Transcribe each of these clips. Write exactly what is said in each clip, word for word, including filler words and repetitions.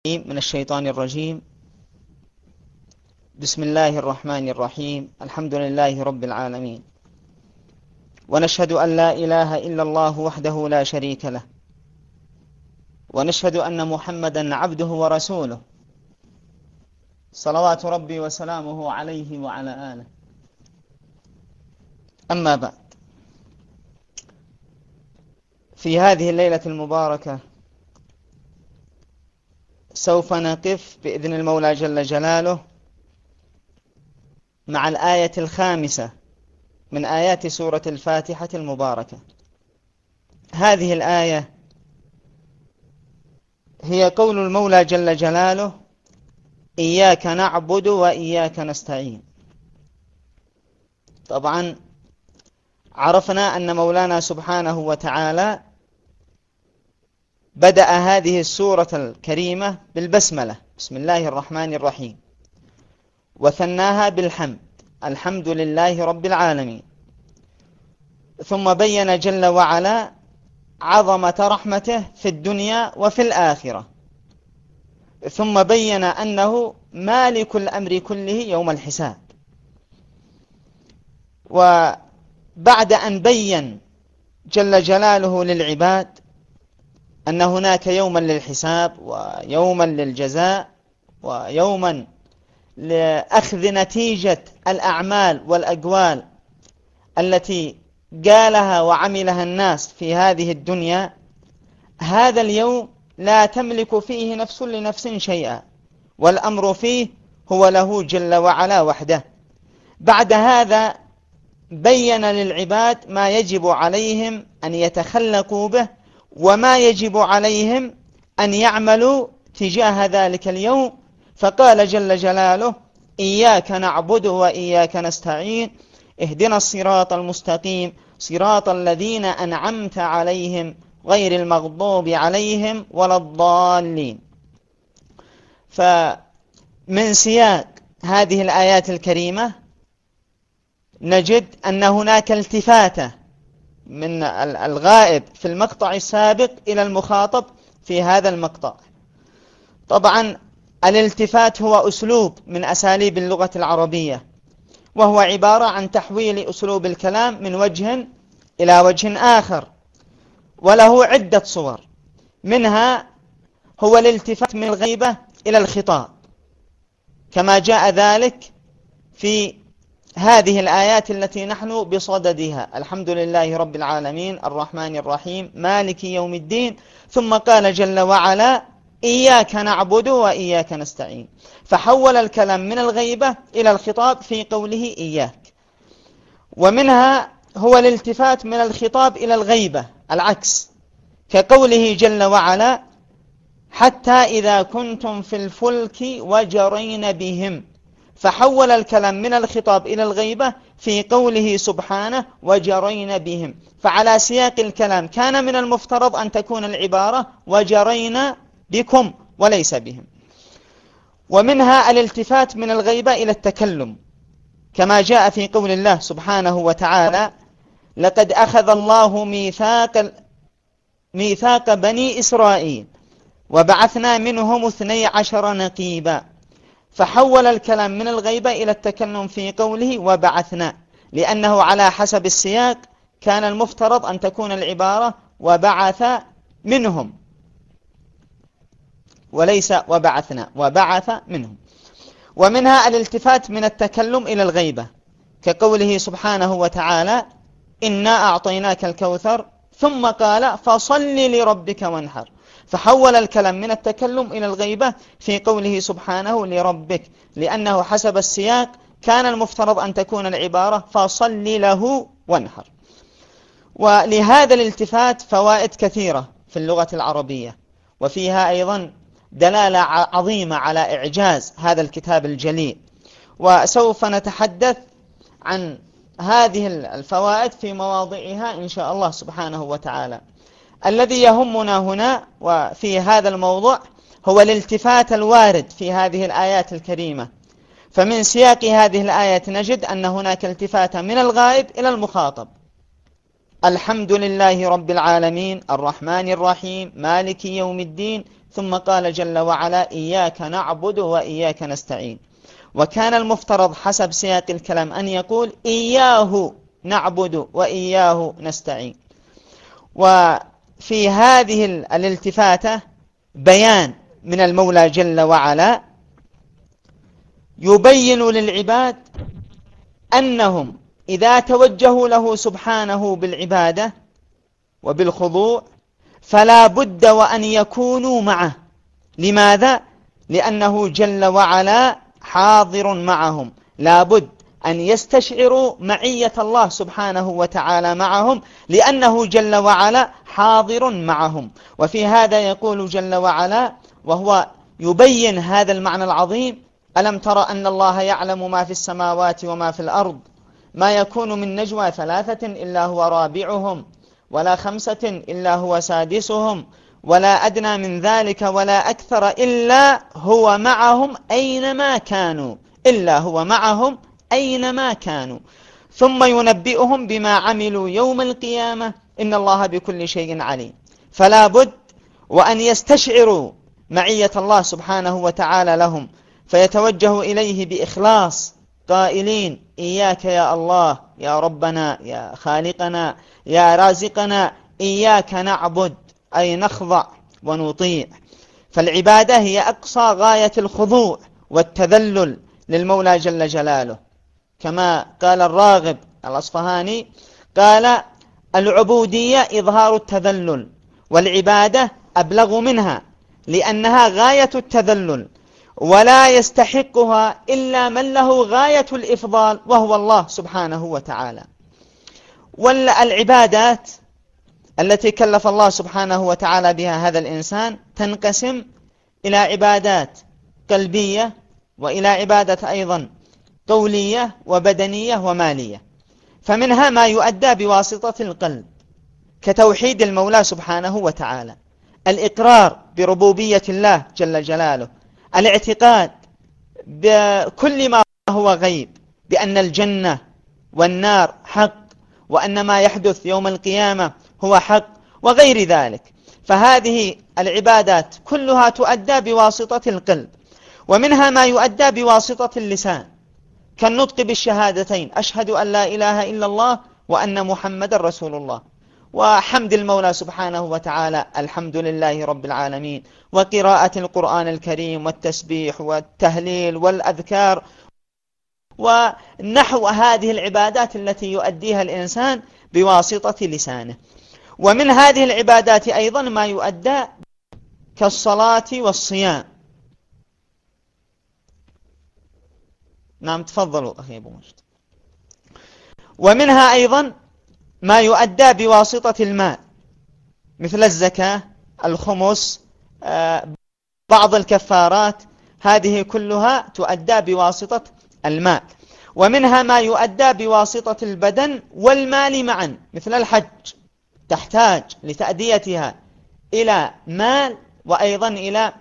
من الشيطان الرجيم. بسم الله الرحمن الرحيم. الحمد لله رب العالمين، ونشهد أن لا إله إلا الله وحده لا شريك له، ونشهد أن محمدا عبده ورسوله، صلوات ربي وسلامه عليه وعلى آله. أما بعد، في هذه الليلة المباركة سوف نقف بإذن المولى جل جلاله مع الآية الخامسة من آيات سورة الفاتحة المباركة. هذه الآية هي قول المولى جل جلاله: إياك نعبد وإياك نستعين. طبعا عرفنا أن مولانا سبحانه وتعالى بدأ هذه السورة الكريمة بالبسملة، بسم الله الرحمن الرحيم، وثناها بالحمد، الحمد لله رب العالمين. ثم بين جل وعلا عظمة رحمته في الدنيا وفي الآخرة، ثم بين أنه مالك الأمر كله يوم الحساب. وبعد أن بين جل جلاله للعباد أن هناك يوما للحساب ويوما للجزاء ويوما لأخذ نتيجة الأعمال والأقوال التي قالها وعملها الناس في هذه الدنيا، هذا اليوم لا تملك فيه نفس لنفس شيئا، والأمر فيه هو له جل وعلا وحده. بعد هذا بين للعباد ما يجب عليهم أن يتخلقوا به وما يجب عليهم أن يعملوا تجاه ذلك اليوم، فقال جل جلاله: إياك نعبد وإياك نستعين، اهدنا الصراط المستقيم، صراط الذين أنعمت عليهم غير المغضوب عليهم ولا الضالين. فمن سياق هذه الآيات الكريمة نجد أن هناك التفاتة من الغائب في المقطع السابق إلى المخاطب في هذا المقطع. طبعا الالتفات هو أسلوب من أساليب اللغة العربية، وهو عبارة عن تحويل أسلوب الكلام من وجه إلى وجه آخر، وله عدة صور. منها هو الالتفات من الغيبة إلى الخطاب، كما جاء ذلك في هذه الآيات التي نحن بصددها: الحمد لله رب العالمين الرحمن الرحيم مالك يوم الدين. ثم قال جل وعلا: إياك نعبد وإياك نستعين، فحول الكلام من الغيبة إلى الخطاب في قوله إياك. ومنها هو الالتفات من الخطاب إلى الغيبة، العكس، كقوله جل وعلا: حتى إذا كنتم في الفلك وجرين بهم، فحول الكلام من الخطاب إلى الغيبة في قوله سبحانه: وجرين بهم. فعلى سياق الكلام كان من المفترض أن تكون العبارة وجرين بكم وليس بهم. ومنها الالتفات من الغيبة إلى التكلم، كما جاء في قول الله سبحانه وتعالى: لقد أخذ الله ميثاق ميثاق بني إسرائيل وبعثنا منهم اثني عشر نقيبا. فحول الكلام من الغيبة إلى التكلم في قوله وبعثنا، لأنه على حسب السياق كان المفترض أن تكون العبارة وبعث منهم وليس وبعثنا، وبعث منهم. ومنها الالتفات من التكلم إلى الغيبة، كقوله سبحانه وتعالى: إنا أعطيناك الكوثر، ثم قال: فصل لربك وانحر. فحول الكلام من التكلم إلى الغيبة في قوله سبحانه لربك، لأنه حسب السياق كان المفترض أن تكون العبارة فصل له وانحر. ولهذا الالتفات فوائد كثيرة في اللغة العربية، وفيها أيضا دلالة عظيمة على إعجاز هذا الكتاب الجليل. وسوف نتحدث عن هذه الفوائد في مواضعها إن شاء الله سبحانه وتعالى. الذي يهمنا هنا وفي هذا الموضوع هو الالتفات الوارد في هذه الآيات الكريمة. فمن سياق هذه الآيات نجد أن هناك التفات من الغائب إلى المخاطب، الحمد لله رب العالمين الرحمن الرحيم مالك يوم الدين، ثم قال جل وعلا إياك نعبد وإياك نستعين. وكان المفترض حسب سياق الكلام أن يقول إياه نعبد وإياه نستعين. وفي هذه الالتفاتة بيان من المولى جل وعلا يبين للعباد أنهم إذا توجهوا له سبحانه بالعبادة وبالخضوع فلا بد وأن يكونوا معه. لماذا؟ لأنه جل وعلا حاضر معهم، لا بد أن يستشعروا معية الله سبحانه وتعالى معهم، لأنه جل وعلا حاضر معهم. وفي هذا يقول جل وعلا وهو يبين هذا المعنى العظيم: ألم تر أن الله يعلم ما في السماوات وما في الأرض، ما يكون من نجوى ثلاثة إلا هو رابعهم، ولا خمسة إلا هو سادسهم، ولا أدنى من ذلك ولا أكثر إلا هو معهم أينما كانوا، إلا هو معهم أينما كانوا، ثم ينبئهم بما عملوا يوم القيامة إن الله بكل شيء عليم. فلا بد وأن يستشعروا معية الله سبحانه وتعالى لهم، فيتوجهوا إليه بإخلاص قائلين: إياك يا الله يا ربنا يا خالقنا يا رازقنا، إياك نعبد، أي نخضع ونطيع. فالعبادة هي أقصى غاية الخضوع والتذلل للمولى جل جلاله، كما قال الراغب الأصفهاني قال: العبودية إظهار التذلل، والعبادة أبلغ منها لأنها غاية التذلل، ولا يستحقها إلا من له غاية الإفضال وهو الله سبحانه وتعالى. والعبادات التي كلف الله سبحانه وتعالى بها هذا الإنسان تنقسم إلى عبادات قلبية، وإلى عبادة أيضا قولية وبدنية ومالية. فمنها ما يؤدى بواسطة القلب كتوحيد المولى سبحانه وتعالى، الإقرار بربوبية الله جل جلاله، الاعتقاد بكل ما هو غيب، بأن الجنة والنار حق، وأن ما يحدث يوم القيامة هو حق، وغير ذلك. فهذه العبادات كلها تؤدى بواسطة القلب. ومنها ما يؤدى بواسطة اللسان كالنطق بالشهادتين: أشهد أن لا إله إلا الله وأن محمد رسول الله، وحمد المولى سبحانه وتعالى الحمد لله رب العالمين، وقراءة القرآن الكريم والتسبيح والتهليل والأذكار، ونحو هذه العبادات التي يؤديها الإنسان بواسطة لسانه. ومن هذه العبادات أيضا ما يؤدى كالصلاة والصيام. نعم تفضلوا أخي أبو مجد. ومنها أيضا ما يؤدى بواسطة المال مثل الزكاة، الخمس، بعض الكفارات، هذه كلها تؤدى بواسطة المال. ومنها ما يؤدى بواسطة البدن والمال معا مثل الحج، تحتاج لتأديتها إلى مال وأيضا إلى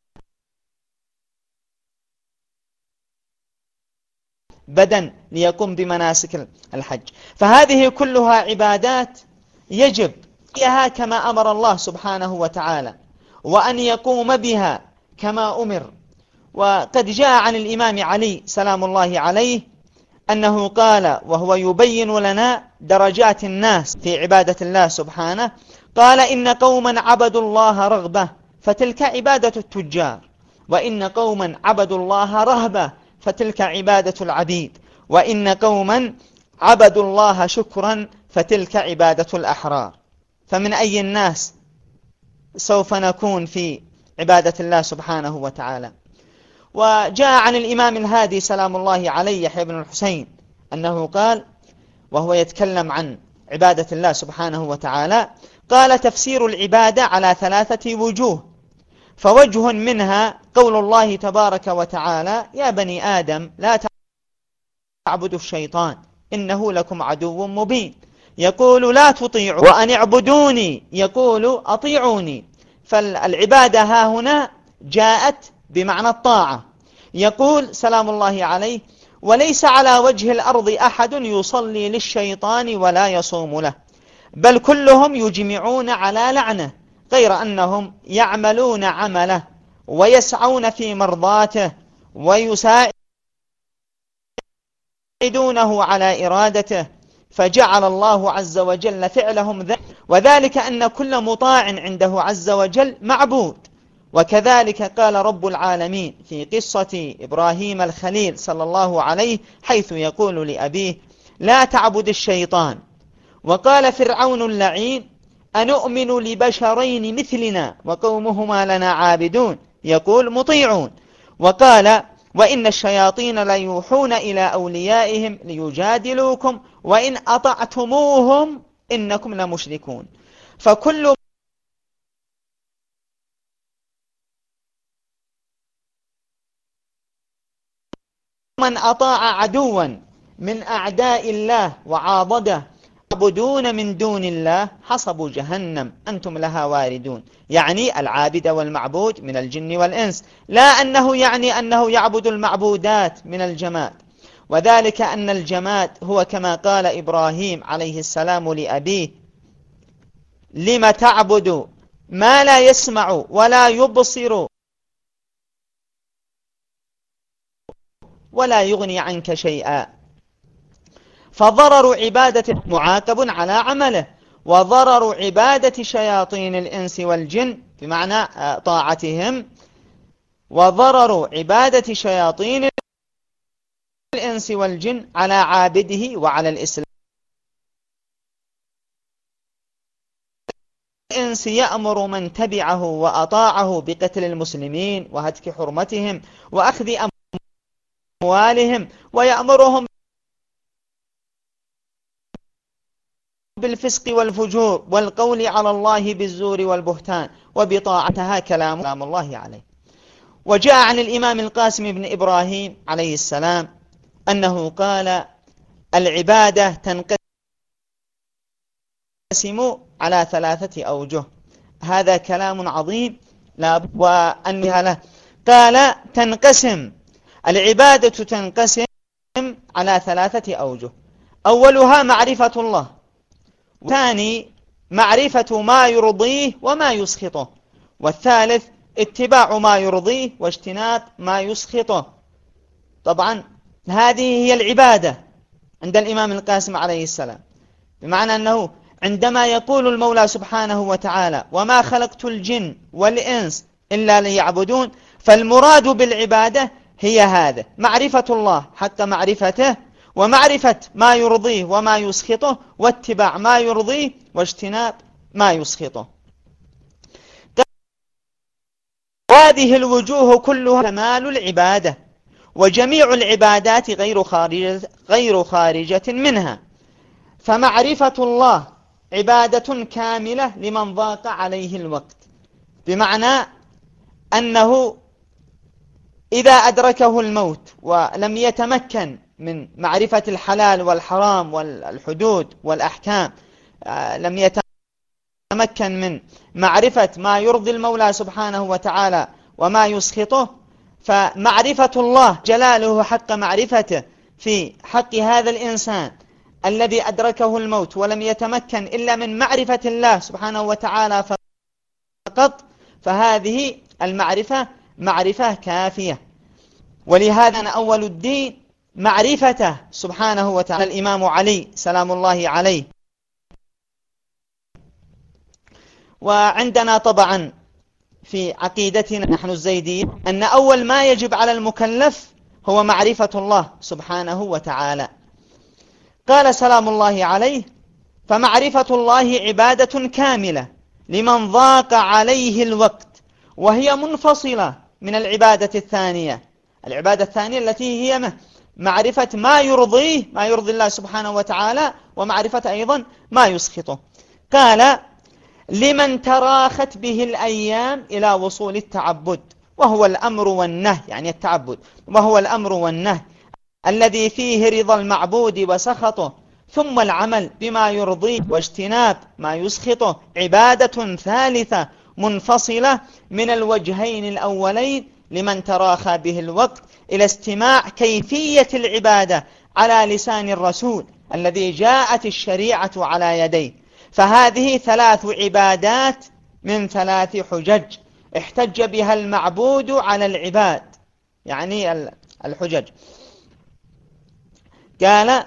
بدن ليقوم بمناسك الحج. فهذه كلها عبادات يجب فيها كما أمر الله سبحانه وتعالى، وأن يقوم بها كما أمر. وقد جاء عن الإمام علي سلام الله عليه أنه قال وهو يبين لنا درجات الناس في عبادة الله سبحانه، قال: إن قوما عبدوا الله رغبة فتلك عبادة التجار، وإن قوما عبدوا الله رهبة فتلك عبادة العبيد، وإن قوما عبدوا الله شكرا فتلك عبادة الأحرار. فمن أي الناس سوف نكون في عبادة الله سبحانه وتعالى؟ وجاء عن الإمام الهادي سلام الله عليه يحيى بن الحسين أنه قال وهو يتكلم عن عبادة الله سبحانه وتعالى، قال: تفسير العبادة على ثلاثة وجوه، فوجه منها قول الله تبارك وتعالى: يا بني آدم لا تعبدوا الشيطان إنه لكم عدو مبين، يقول لا تطيعوا، وأن اعبدوني يقول أطيعوني. فالعبادة ها هنا جاءت بمعنى الطاعة. يقول سلام الله عليه: وليس على وجه الأرض أحد يصلي للشيطان ولا يصوم له، بل كلهم يجمعون على لعنه، غير أنهم يعملون عمله ويسعون في مرضاته ويساعدونه على إرادته، فجعل الله عز وجل فعلهم ذلك، وذلك أن كل مطاع عنده عز وجل معبود. وكذلك قال رب العالمين في قصة إبراهيم الخليل صلى الله عليه حيث يقول لأبيه لا تعبد الشيطان. وقال فرعون اللعين أنؤمن لبشرين مثلنا وقومهما لنا عابدون، يقول مطيعون. وقال وإن الشياطين ليوحون إلى أوليائهم ليجادلوكم وإن أطعتموهم إنكم لمشركون. فكل من أطاع عدوا من أعداء الله وعاضده يعبدون من دون الله حصب جهنم أنتم لها واردون، يعني العابد والمعبود من الجن والإنس، لا أنه يعني أنه يعبد المعبودات من الجماد. وذلك أن الجماد هو كما قال إبراهيم عليه السلام لأبيه لم تعبد ما لا يسمع ولا يبصر ولا يغني عنك شيئا. فضرر عبادة معاقب على عمله، وضرر عبادة شياطين الإنس والجن بمعنى طاعتهم، وضرر عبادة شياطين الإنس والجن على عابده وعلى الإسلام. الإنس يأمر من تبعه وأطاعه بقتل المسلمين وهتك حرمتهم وأخذ أموالهم، ويأمرهم بالفسق والفجور والقول على الله بالزور والبهتان وبطاعتها كلام الله عليه. وجاء عن الإمام القاسم بن إبراهيم عليه السلام أنه قال العبادة تنقسم على ثلاثة أوجه. هذا كلام عظيم لا وأنها له. قال تنقسم العبادة تنقسم على ثلاثة أوجه، أولها معرفة الله، والثاني معرفة ما يرضيه وما يسخطه، والثالث اتباع ما يرضيه واجتناب ما يسخطه. طبعا هذه هي العبادة عند الإمام القاسم عليه السلام، بمعنى أنه عندما يقول المولى سبحانه وتعالى وما خلقت الجن والإنس إلا ليعبدون، فالمراد بالعبادة هي هذا معرفة الله حق معرفته، ومعرفة ما يرضيه وما يسخطه، واتباع ما يرضيه واجتناب ما يسخطه. هذه الوجوه كلها كمال العبادة، وجميع العبادات غير خارجة, غير خارجة منها. فمعرفة الله عبادة كاملة لمن ضاق عليه الوقت، بمعنى أنه إذا أدركه الموت ولم يتمكن من معرفة الحلال والحرام والحدود والأحكام، لم يتمكن من معرفة ما يرضي المولى سبحانه وتعالى وما يسخطه، فمعرفة الله جلاله حق معرفته في حق هذا الإنسان الذي أدركه الموت ولم يتمكن إلا من معرفة الله سبحانه وتعالى فقط، فهذه المعرفة معرفة كافية. ولهذا أنا أول الدين معرفته سبحانه وتعالى. الإمام علي سلام الله عليه. وعندنا طبعا في عقيدتنا نحن الزيديين أن أول ما يجب على المكلف هو معرفة الله سبحانه وتعالى. قال سلام الله عليه فمعرفة الله عبادة كاملة لمن ضاق عليه الوقت، وهي منفصلة من العبادة الثانية. العبادة الثانية التي هي معرفة ما يرضيه ما يرضي الله سبحانه وتعالى، ومعرفة أيضا ما يسخطه. قال لمن تراخت به الأيام إلى وصول التعبد، وهو الأمر والنهي، يعني التعبد وهو الأمر والنهي الذي فيه رضا المعبود وسخطه، ثم العمل بما يرضيه واجتناب ما يسخطه، عبادة ثالثة منفصلة من الوجهين الأولين لمن تراخى به الوقت إلى استماع كيفية العبادة على لسان الرسول الذي جاءت الشريعة على يديه، فهذه ثلاث عبادات من ثلاث حجج احتج بها المعبود على العباد، يعني الحجج. قال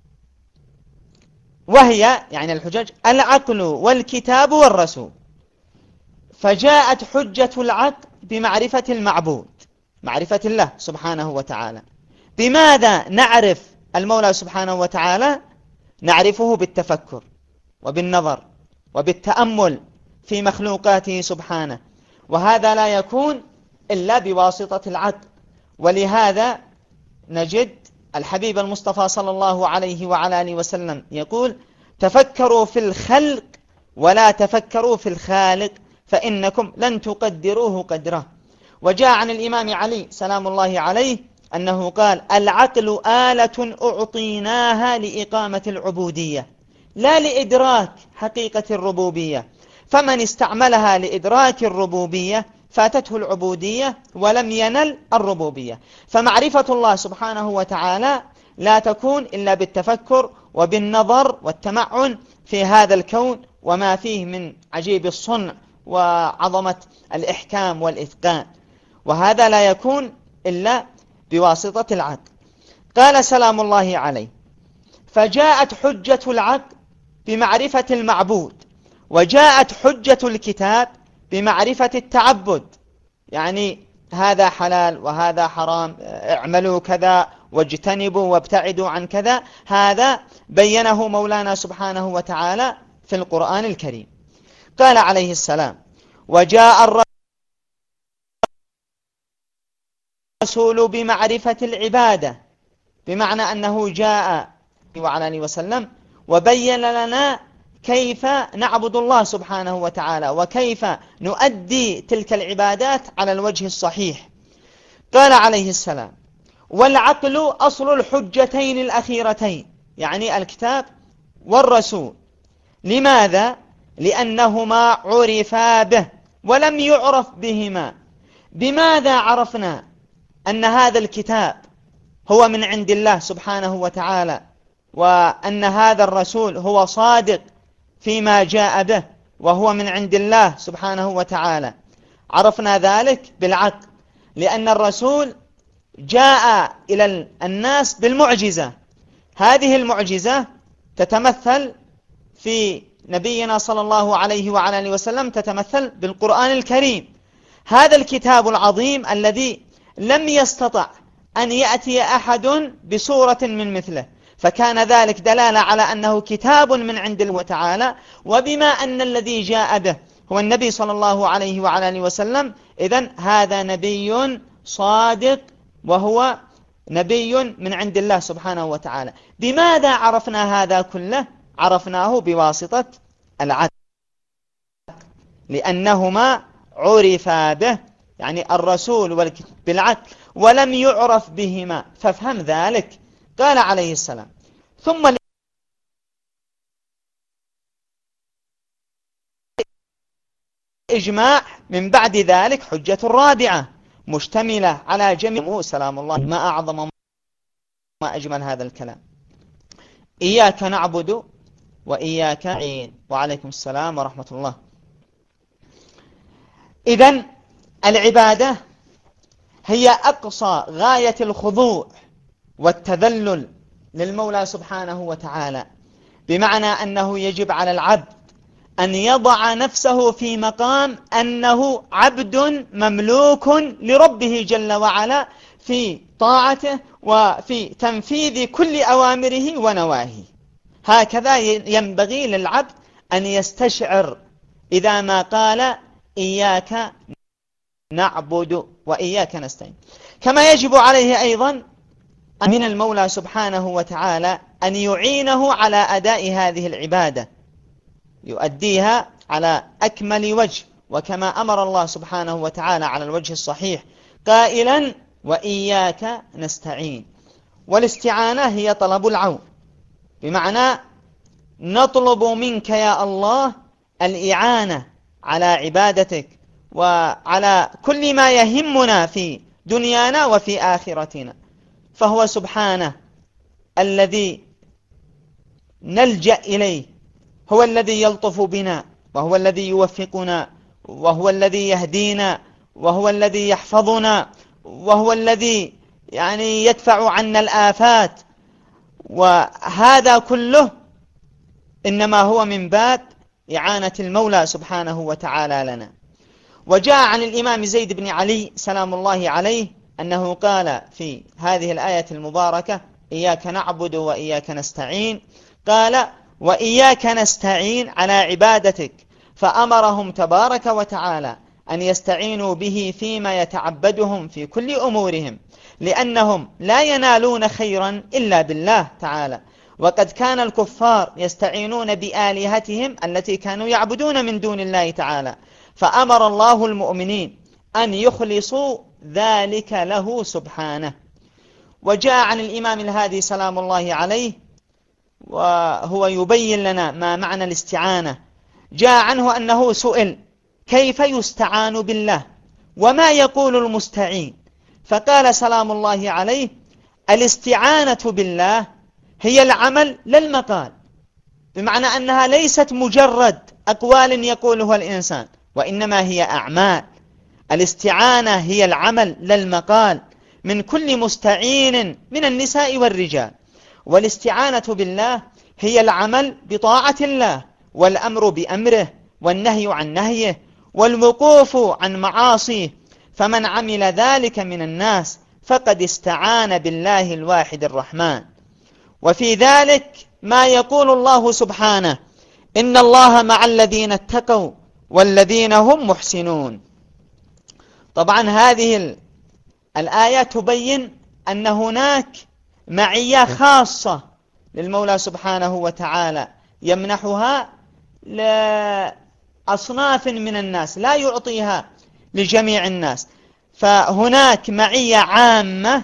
وهي يعني الحجج العقل والكتاب والرسول. فجاءت حجة العقل بمعرفة المعبود، معرفة الله سبحانه وتعالى. بماذا نعرف المولى سبحانه وتعالى؟ نعرفه بالتفكر وبالنظر وبالتأمل في مخلوقاته سبحانه، وهذا لا يكون إلا بواسطة العقل. ولهذا نجد الحبيب المصطفى صلى الله عليه وعلى آله وسلم يقول: تفكروا في الخلق ولا تفكروا في الخالق فإنكم لن تقدروه قدره. وجاء عن الإمام علي سلام الله عليه أنه قال: العقل آلة أعطيناها لإقامة العبودية لا لإدراك حقيقة الربوبية، فمن استعملها لإدراك الربوبية فاتته العبودية ولم ينل الربوبية. فمعرفة الله سبحانه وتعالى لا تكون إلا بالتفكر وبالنظر والتمعن في هذا الكون وما فيه من عجيب الصنع وعظمة الإحكام والإتقان، وهذا لا يكون إلا بواسطة العقل. قال سلام الله عليه: فجاءت حجة العقل بمعرفة المعبود، وجاءت حجة الكتاب بمعرفة التعبد، يعني هذا حلال وهذا حرام، اعملوا كذا واجتنبوا وابتعدوا عن كذا، هذا بينه مولانا سبحانه وتعالى في القرآن الكريم. قال عليه السلام: وجاء الرسول بمعرفة العبادة، بمعنى أنه جاء وعلى آله وسلم وبين لنا كيف نعبد الله سبحانه وتعالى وكيف نؤدي تلك العبادات على الوجه الصحيح. قال عليه السلام: والعقل أصل الحجتين الأخيرتين، يعني الكتاب والرسول. لماذا؟ لأنهما عرفا به ولم يعرف بهما. بماذا عرفنا أن هذا الكتاب هو من عند الله سبحانه وتعالى، وأن هذا الرسول هو صادق فيما جاء به وهو من عند الله سبحانه وتعالى؟ عرفنا ذلك بالعقل، لأن الرسول جاء إلى الناس بالمعجزة. هذه المعجزة تتمثل في نبينا صلى الله عليه وعلى آله وسلم، تتمثل بالقرآن الكريم، هذا الكتاب العظيم الذي لم يستطع أن يأتي أحد بصورة من مثله، فكان ذلك دلالة على أنه كتاب من عند الله تعالى. وبما أن الذي جاء به هو النبي صلى الله عليه وعلى آله وسلم، إذن هذا نبي صادق وهو نبي من عند الله سبحانه وتعالى. بماذا عرفنا هذا كله؟ عرفناه بواسطة العقل، لأنهما عرفا به، يعني الرسول والكتاب بالعقل، ولم يعرف بهما، فافهم ذلك. قال عليه السلام: ثم الإجماع من بعد ذلك حجة رابعة مشتملة على جميع سلام الله. ما أعظم ما أجمل هذا الكلام: إياك نعبد وإياك نستعين. وعليكم السلام ورحمة الله. إذن العبادة هي أقصى غاية الخضوع والتذلل للمولى سبحانه وتعالى، بمعنى أنه يجب على العبد أن يضع نفسه في مقام أنه عبد مملوك لربه جل وعلا في طاعته وفي تنفيذ كل أوامره ونواهيه. هكذا ينبغي للعبد أن يستشعر إذا ما قال إياك نعبد وإياك نستعين. كما يجب عليه أيضا من المولى سبحانه وتعالى أن يعينه على أداء هذه العبادة، يؤديها على أكمل وجه، وكما أمر الله سبحانه وتعالى على الوجه الصحيح قائلا: وإياك نستعين. والاستعانة هي طلب العون، بمعنى نطلب منك يا الله الإعانة على عبادتك وعلى كل ما يهمنا في دنيانا وفي آخرتنا، فهو سبحانه الذي نلجأ إليه، هو الذي يلطف بنا، وهو الذي يوفقنا، وهو الذي يهدينا، وهو الذي يحفظنا، وهو الذي يعني يدفع عنا الآفات. وهذا كله إنما هو من باب إعانة المولى سبحانه وتعالى لنا. وجاء عن الإمام زيد بن علي سلام الله عليه أنه قال في هذه الآية المباركة: إياك نعبد وإياك نستعين، قال: وإياك نستعين على عبادتك، فأمرهم تبارك وتعالى أن يستعينوا به فيما يتعبدهم في كل أمورهم، لأنهم لا ينالون خيرا إلا بالله تعالى. وقد كان الكفار يستعينون بآلهتهم التي كانوا يعبدون من دون الله تعالى، فأمر الله المؤمنين أن يخلصوا ذلك له سبحانه. وجاء عن الإمام الهادي سلام الله عليه وهو يبين لنا ما معنى الاستعانة. جاء عنه أنه سئل: كيف يستعان بالله وما يقول المستعين؟ فقال سلام الله عليه: الاستعانة بالله هي العمل لا المقال، بمعنى أنها ليست مجرد أقوال يقولها الإنسان، وإنما هي أعمال. الاستعانة هي العمل لا المقال من كل مستعين من النساء والرجال. والاستعانة بالله هي العمل بطاعة الله، والأمر بأمره، والنهي عن نهيه، والوقوف عن معاصيه. فمن عمل ذلك من الناس فقد استعان بالله الواحد الرحمن. وفي ذلك ما يقول الله سبحانه: إن الله مع الذين اتقوا والذين هم محسنون. طبعا هذه الآية تبين أن هناك معية خاصة للمولى سبحانه وتعالى يمنحها لأصناف من الناس، لا يعطيها لجميع الناس. فهناك معية عامة،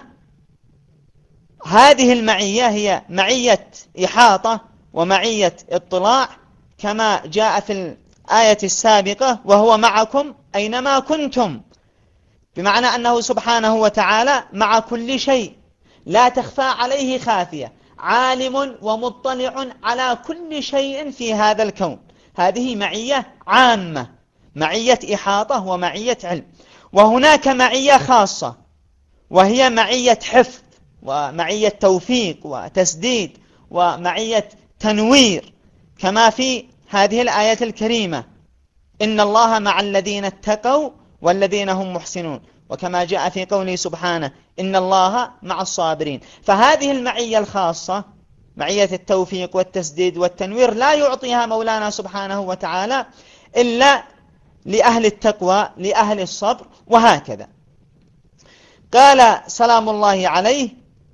هذه المعية هي معية إحاطة ومعية اطلاع، كما جاء في الآية السابقة: وهو معكم أينما كنتم، بمعنى أنه سبحانه وتعالى مع كل شيء، لا تخفى عليه خافية، عالم ومطلع على كل شيء في هذا الكون. هذه معية عامة، معية إحاطة ومعية علم. وهناك معية خاصة وهي معية حفظ ومعية توفيق وتسديد ومعية تنوير، كما في هذه الآية الكريمة: إن الله مع الذين اتقوا والذين هم محسنون، وكما جاء في قوله سبحانه: إن الله مع الصابرين. فهذه المعية الخاصة، معية التوفيق والتسديد والتنوير، لا يعطيها مولانا سبحانه وتعالى إلا لأهل التقوى، لأهل الصبر، وهكذا. قال سلام الله عليه: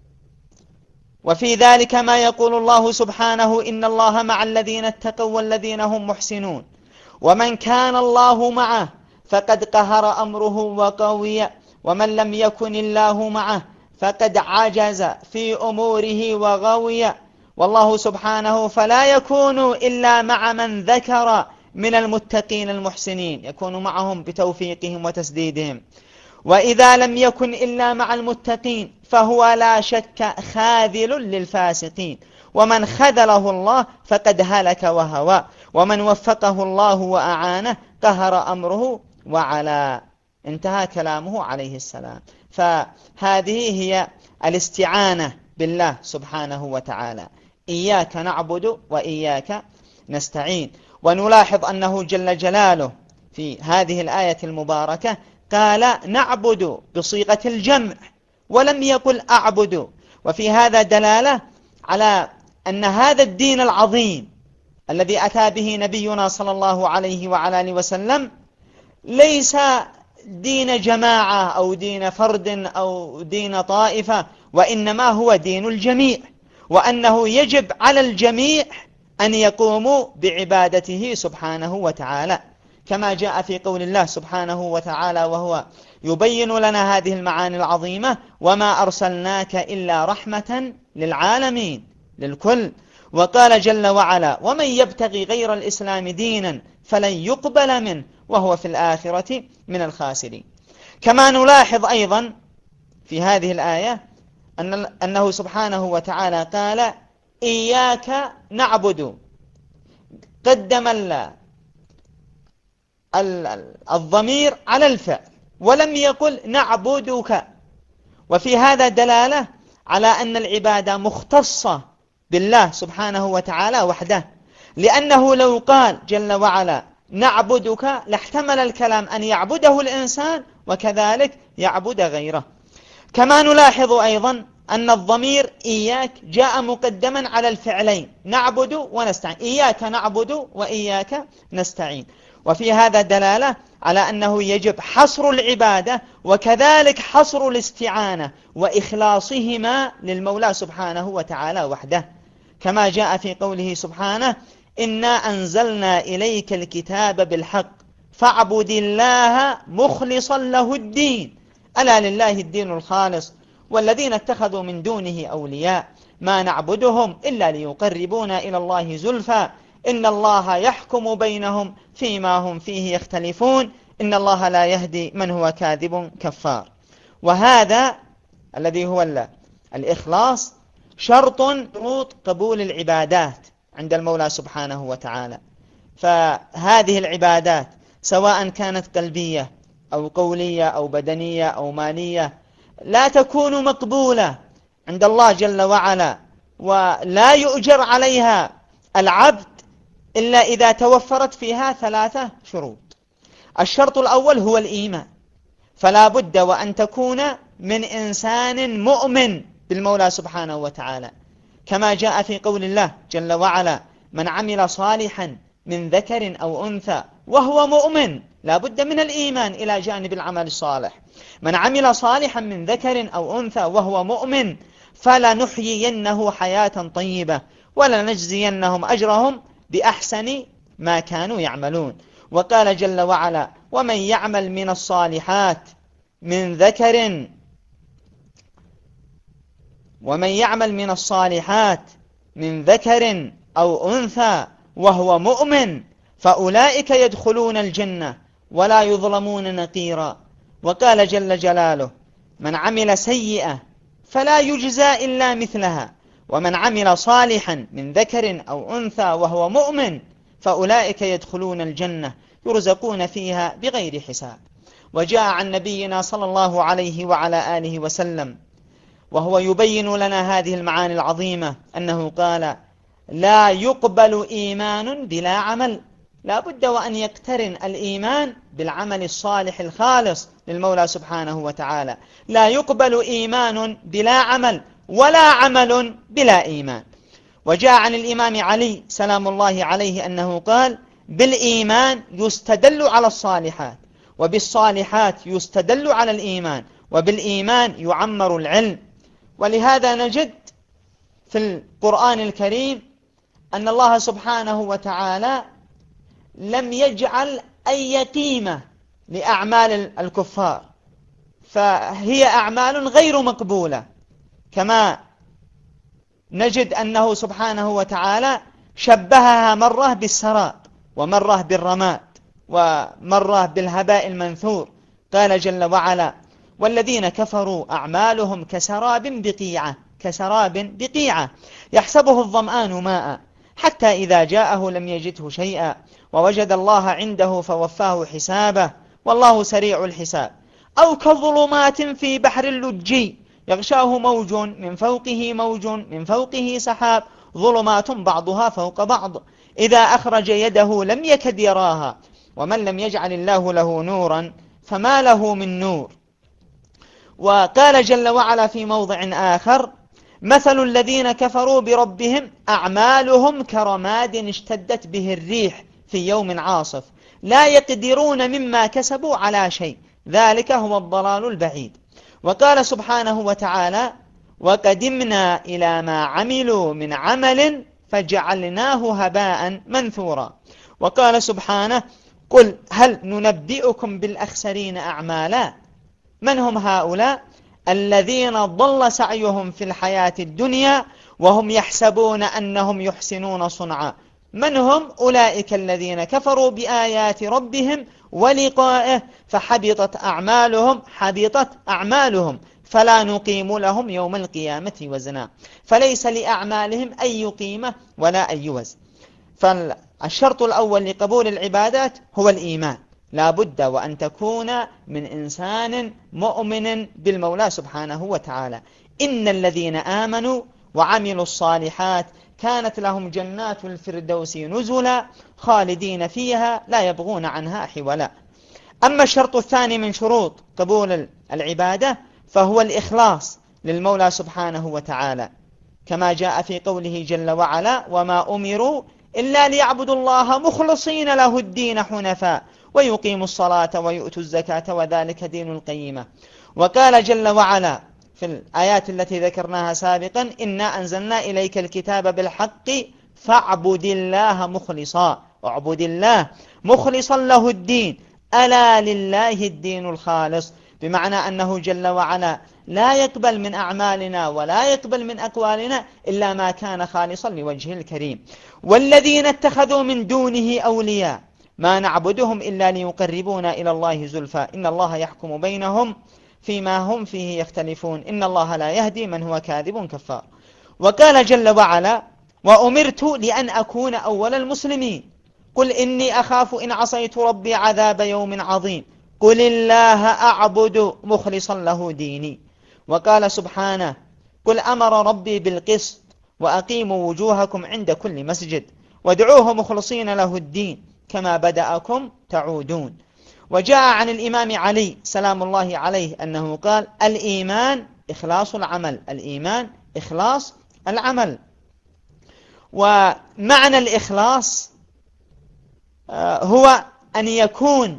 وفي ذلك ما يقول الله سبحانه: إن الله مع الذين اتقوا والذين هم محسنون، ومن كان الله معه فقد قهر أمره وقوي، ومن لم يكن الله معه فقد عجز في أموره وغوي. والله سبحانه فلا يكون إلا مع من ذكر من المتقين المحسنين، يكون معهم بتوفيقهم وتسديدهم. وإذا لم يكن إلا مع المتقين فهو لا شك خاذل للفاسقين، ومن خذله الله فقد هلك وهوى، ومن وفقه الله وأعانه قهر أمره وعلى. انتهى كلامه عليه السلام. فهذه هي الاستعانة بالله سبحانه وتعالى: إياك نعبد وإياك نستعين. ونلاحظ أنه جل جلاله في هذه الآية المباركة قال نعبد بصيغة الجمع ولم يقل أعبد، وفي هذا دلالة على أن هذا الدين العظيم الذي أتى به نبينا صلى الله عليه وعلى آله وسلم ليس دين جماعة أو دين فرد أو دين طائفة، وإنما هو دين الجميع، وأنه يجب على الجميع أن يقوموا بعبادته سبحانه وتعالى، كما جاء في قول الله سبحانه وتعالى وهو يبين لنا هذه المعاني العظيمة: وما أرسلناك إلا رحمة للعالمين، للكل. وقال جل وعلا: ومن يبتغي غير الإسلام دينا فلن يقبل منه وهو في الآخرة من الخاسرين. كما نلاحظ أيضا في هذه الآية أن أنه سبحانه وتعالى قال إياك نعبد، قدم الضمير على الفعل ولم يقل نعبدك، وفي هذا دلالة على أن العبادة مختصة بالله سبحانه وتعالى وحده، لأنه لو قال جل وعلا نعبدك لاحتمل الكلام أن يعبده الإنسان وكذلك يعبد غيره. كما نلاحظ أيضا أن الضمير إياك جاء مقدما على الفعلين نعبد ونستعين، إياك نعبد وإياك نستعين، وفي هذا دلالة على أنه يجب حصر العبادة وكذلك حصر الاستعانة وإخلاصهما للمولى سبحانه وتعالى وحده، كما جاء في قوله سبحانه إنا أنزلنا إليك الكتاب بالحق فاعبد الله مخلصا له الدين ألا لله الدين الخالص والذين اتخذوا من دونه أولياء ما نعبدهم إلا ليقربونا إلى الله زلفى إن الله يحكم بينهم فيما هم فيه يختلفون إن الله لا يهدي من هو كاذب كفار. وهذا الذي هو الإخلاص شرط شروط قبول العبادات عند المولى سبحانه وتعالى. فهذه العبادات سواء كانت قلبية أو قولية أو بدنية أو مالية لا تكون مقبولة عند الله جل وعلا ولا يؤجر عليها العبد إلا إذا توفرت فيها ثلاثة شروط. الشرط الأول هو الإيمان، فلا بد وأن تكون من إنسان مؤمن بالمولى سبحانه وتعالى، كما جاء في قول الله جل وعلا من عمل صالحا من ذكر أو أنثى وهو مؤمن، لا بد من الإيمان إلى جانب العمل الصالح. من عمل صالحا من ذكر أو أنثى وهو مؤمن فلنحيينه حياة طيبة ولنجزينهم أجرهم بأحسن ما كانوا يعملون. وقال جل وعلا ومن يعمل من الصالحات من ذكر ومن يعمل من الصالحات من ذكر أو أنثى وهو مؤمن فأولئك يدخلون الجنة ولا يظلمون نقيرا. وقال جل جلاله من عمل سيئة فلا يجزى إلا مثلها ومن عمل صالحا من ذكر أو أنثى وهو مؤمن فأولئك يدخلون الجنة يرزقون فيها بغير حساب. وجاء عن نبينا صلى الله عليه وعلى آله وسلم وهو يبين لنا هذه المعاني العظيمة أنه قال لا يقبل إيمان بلا عمل، لا بد وأن يقترن الإيمان بالعمل الصالح الخالص للمولى سبحانه وتعالى. لا يقبل إيمان بلا عمل ولا عمل بلا إيمان. وجاء عن الإمام علي سلام الله عليه أنه قال بالإيمان يستدل على الصالحات وبالصالحات يستدل على الإيمان وبالإيمان يعمر العلم. ولهذا نجد في القرآن الكريم أن الله سبحانه وتعالى لم يجعل أي قيمة لأعمال الكفار، فهي أعمال غير مقبولة، كما نجد أنه سبحانه وتعالى شبهها مرة بالسراب ومرة بالرماد ومرة بالهباء المنثور. قال جل وعلا والذين كفروا أعمالهم كسراب بقيعة كسراب بقيعة يحسبه الظمآن ماء حتى إذا جاءه لم يجده شيئا ووجد الله عنده فوفاه حسابه والله سريع الحساب. أو كظلمات في بحر اللجي يغشاه موج من فوقه موج من فوقه سحاب ظلمات بعضها فوق بعض إذا أخرج يده لم يكد يراها ومن لم يجعل الله له نورا فما له من نور. وقال جل وعلا في موضع آخر مثل الذين كفروا بربهم أعمالهم كرماد اشتدت به الريح في يوم عاصف لا يقدرون مما كسبوا على شيء ذلك هو الضلال البعيد. وقال سبحانه وتعالى وقدمنا إلى ما عملوا من عمل فجعلناه هباء منثورا. وقال سبحانه قل هل ننبئكم بالأخسرين أعمالا من هم هؤلاء الذين ضل سعيهم في الحياة الدنيا وهم يحسبون أنهم يحسنون صنعا من هم أولئك الذين كفروا بآيات ربهم ولقائه فحبطت أعمالهم حبطت أعمالهم فلا نقيم لهم يوم القيامة وزنا فليس لأعمالهم أي قيمة ولا أي وزن. الشرط الأول لقبول العبادات هو الإيمان، لا بد وأن تكون من إنسان مؤمن بالمولى سبحانه وتعالى. إن الذين آمنوا وعملوا الصالحات كانت لهم جنات الفردوس نزلا خالدين فيها لا يبغون عنها حولا. أما الشرط الثاني من شروط قبول العبادة فهو الإخلاص للمولى سبحانه وتعالى، كما جاء في قوله جل وعلا: وما أمروا إلا ليعبدوا الله مخلصين له الدين حنفاء ويقيموا الصلاة ويؤتوا الزكاة وذلك دين القيمة. وقال جل وعلا في الآيات التي ذكرناها سابقا: إنا أنزلنا إليك الكتاب بالحق فاعبد الله مخلصا، اعبد الله مخلصا له الدين، ألا لله الدين الخالص، بمعنى أنه جل وعلا لا يقبل من أعمالنا ولا يقبل من أقوالنا إلا ما كان خالصا لوجهه الكريم. والذين اتخذوا من دونه أولياء ما نعبدهم إلا ليقربونا إلى الله زلفى إن الله يحكم بينهم فيما هم فيه يختلفون إن الله لا يهدي من هو كاذب كفار. وقال جل وعلا: وأمرت لأن أكون أول المسلمين قل إني أخاف إن عصيت ربي عذاب يوم عظيم قل الله أعبد مخلصا له ديني. وقال سبحانه: قل أمر ربي بالقسط وأقيموا وجوهكم عند كل مسجد وادعوه مخلصين له الدين كما بدأكم تعودون. وجاء عن الإمام علي سلام الله عليه أنه قال: الإيمان إخلاص العمل، الإيمان إخلاص العمل. ومعنى الإخلاص هو أن يكون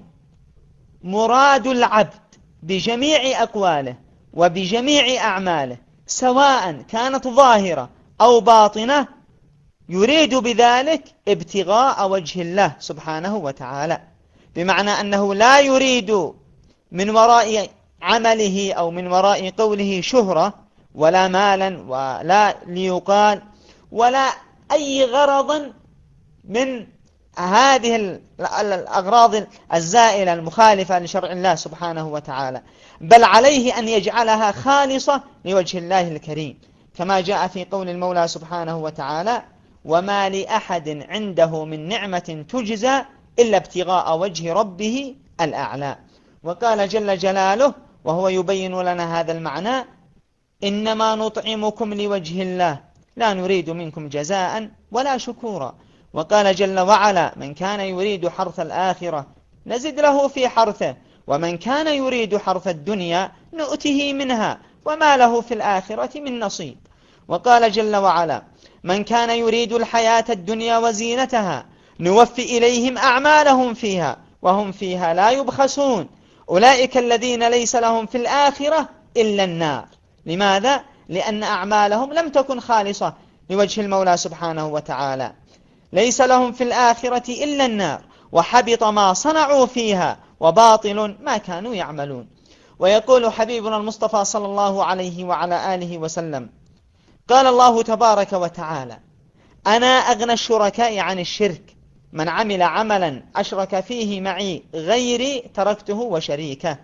مراد العبد بجميع أقواله وبجميع أعماله سواء كانت ظاهرة أو باطنة يريد بذلك ابتغاء وجه الله سبحانه وتعالى، بمعنى أنه لا يريد من وراء عمله أو من وراء قوله شهرة ولا مالا ولا ليقال ولا أي غرض من هذه الأغراض الزائلة المخالفة لشرع الله سبحانه وتعالى، بل عليه أن يجعلها خالصة لوجه الله الكريم، كما جاء في قول المولى سبحانه وتعالى: وما لأحد عنده من نعمة تجزى إلا ابتغاء وجه ربه الأعلى. وقال جل جلاله وهو يبين لنا هذا المعنى: إنما نطعمكم لوجه الله لا نريد منكم جزاء ولا شكورا. وقال جل وعلا: من كان يريد حرث الآخرة نزد له في حرثه ومن كان يريد حرث الدنيا نؤته منها وما له في الآخرة من نصيب. وقال جل وعلا: من كان يريد الحياة الدنيا وزينتها نوفي إليهم أعمالهم فيها وهم فيها لا يبخسون أولئك الذين ليس لهم في الآخرة إلا النار. لماذا؟ لأن أعمالهم لم تكن خالصة لوجه المولى سبحانه وتعالى، ليس لهم في الآخرة إلا النار وحبط ما صنعوا فيها وباطل ما كانوا يعملون. ويقول حبيبنا المصطفى صلى الله عليه وعلى آله وسلم: قال الله تبارك وتعالى: أنا أغنى الشركاء عن الشرك من عمل عملا أشرك فيه معي غيري تركته وشريكه.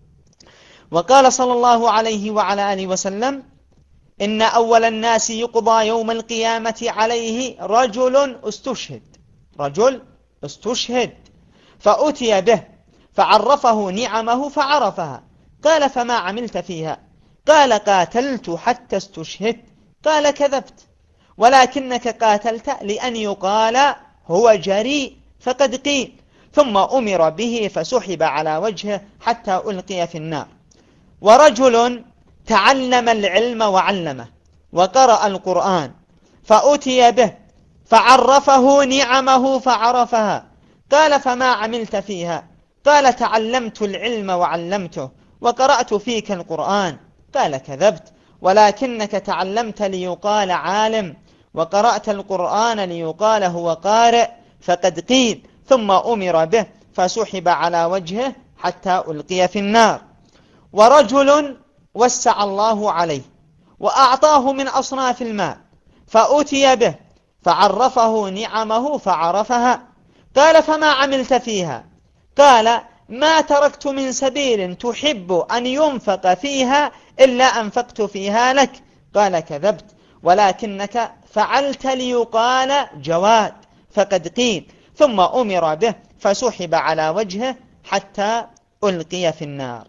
وقال صلى الله عليه وعلى آله وسلم: إن أول الناس يقضى يوم القيامة عليه رجل استشهد رجل استشهد فأتي به فعرفه نعمه فعرفها قال: فما عملت فيها؟ قال: قاتلت حتى استشهدت. قال: كذبت ولكنك قاتلت لأن يقال هو جريء فقد قيل. ثم أمر به فسحب على وجهه حتى ألقي في النار. ورجل تعلم العلم وعلمه وقرأ القرآن فأتي به فعرفه نعمه فعرفها قال: فما عملت فيها؟ قال: تعلمت العلم وعلمته وقرأت فيك القرآن. قال: كذبت ولكنك تعلمت ليقال عالم وقرأت القرآن ليقال هو قارئ فقد قيل. ثم أمر به فسحب على وجهه حتى ألقي في النار. ورجل وسع الله عليه وأعطاه من أصناف الماء فأتي به فعرفه نعمه فعرفها قال: فما عملت فيها؟ قال: ما تركت من سبيل تحب أن ينفق فيها إلا أنفقت فيها لك. قال: كذبت ولكنك فعلت ليقال جواد فقد قيل، ثم أمر به فسحب على وجهه حتى ألقي في النار.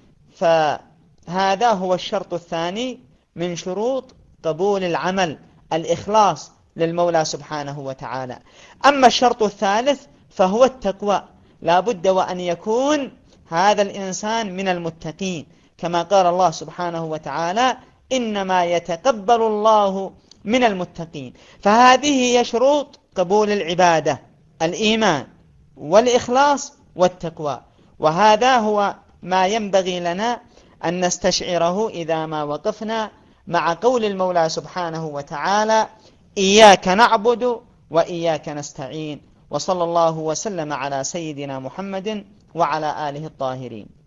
فهذا هو الشرط الثاني من شروط قبول العمل، الإخلاص للمولى سبحانه وتعالى. أما الشرط الثالث فهو التقوى، لا بد وأن يكون هذا الإنسان من المتقين، كما قال الله سبحانه وتعالى إنما يتقبل الله من المتقين. فهذه هي شروط قبول العبادة: الإيمان والإخلاص والتقوى. وهذا هو ما ينبغي لنا أن نستشعره إذا ما وقفنا مع قول المولى سبحانه وتعالى إياك نعبد وإياك نستعين. وصلى الله وسلم على سيدنا محمد وعلى آله الطاهرين.